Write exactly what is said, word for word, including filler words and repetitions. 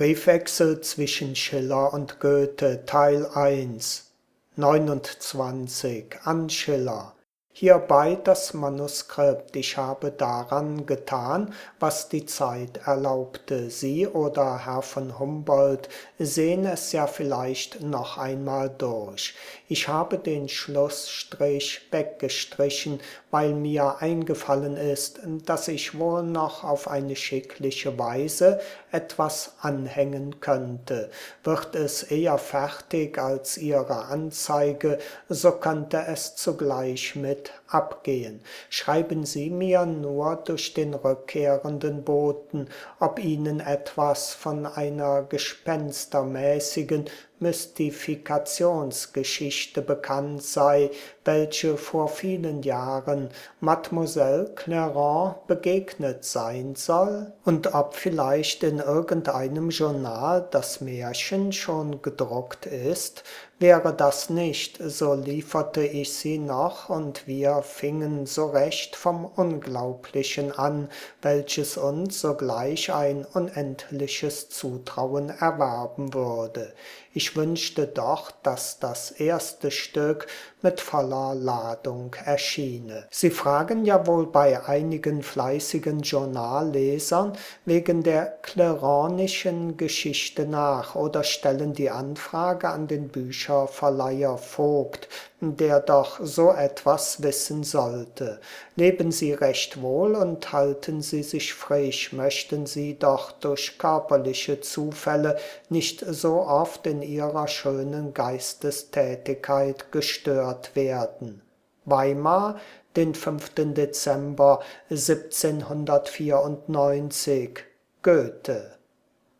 Briefwechsel zwischen Schiller und Goethe, Teil eins, neunundzwanzig, an Schiller. Hierbei das Manuskript. Ich habe daran getan, was die Zeit erlaubte. Sie oder Herr von Humboldt sehen es ja vielleicht noch einmal durch. Ich habe den Schlussstrich weggestrichen, weil mir eingefallen ist, dass ich wohl noch auf eine schickliche Weise etwas anhängen könnte. Wird es eher fertig als Ihre Anzeige, so könnte es zugleich mit abgehen. Schreiben Sie mir nur durch den rückkehrenden Boten, ob Ihnen etwas von einer gespenstermäßigen Mystifikationsgeschichte bekannt sei, welche vor vielen Jahren Mademoiselle Clairon begegnet sein soll, und ob vielleicht in irgendeinem Journal das Märchen schon gedruckt ist. Wäre das nicht, so lieferte ich sie noch, und wir fingen so recht vom Unglaublichen an, welches uns sogleich ein unendliches Zutrauen erwerben würde. Ich wünschte doch, dass das erste Stück mit voller Ladung erschiene. Sie fragen ja wohl bei einigen fleißigen Journallesern wegen der claironischen Geschichte nach oder stellen die Anfrage an den Bücherverleiher Vogt, der doch so etwas wissen sollte. Leben Sie recht wohl und halten Sie sich frisch, möchten Sie doch durch körperliche Zufälle nicht so oft in Ihrer schönen Geistestätigkeit gestört werden. Weimar, den fünften Dezember siebzehnhundertvierundneunzig. Goethe.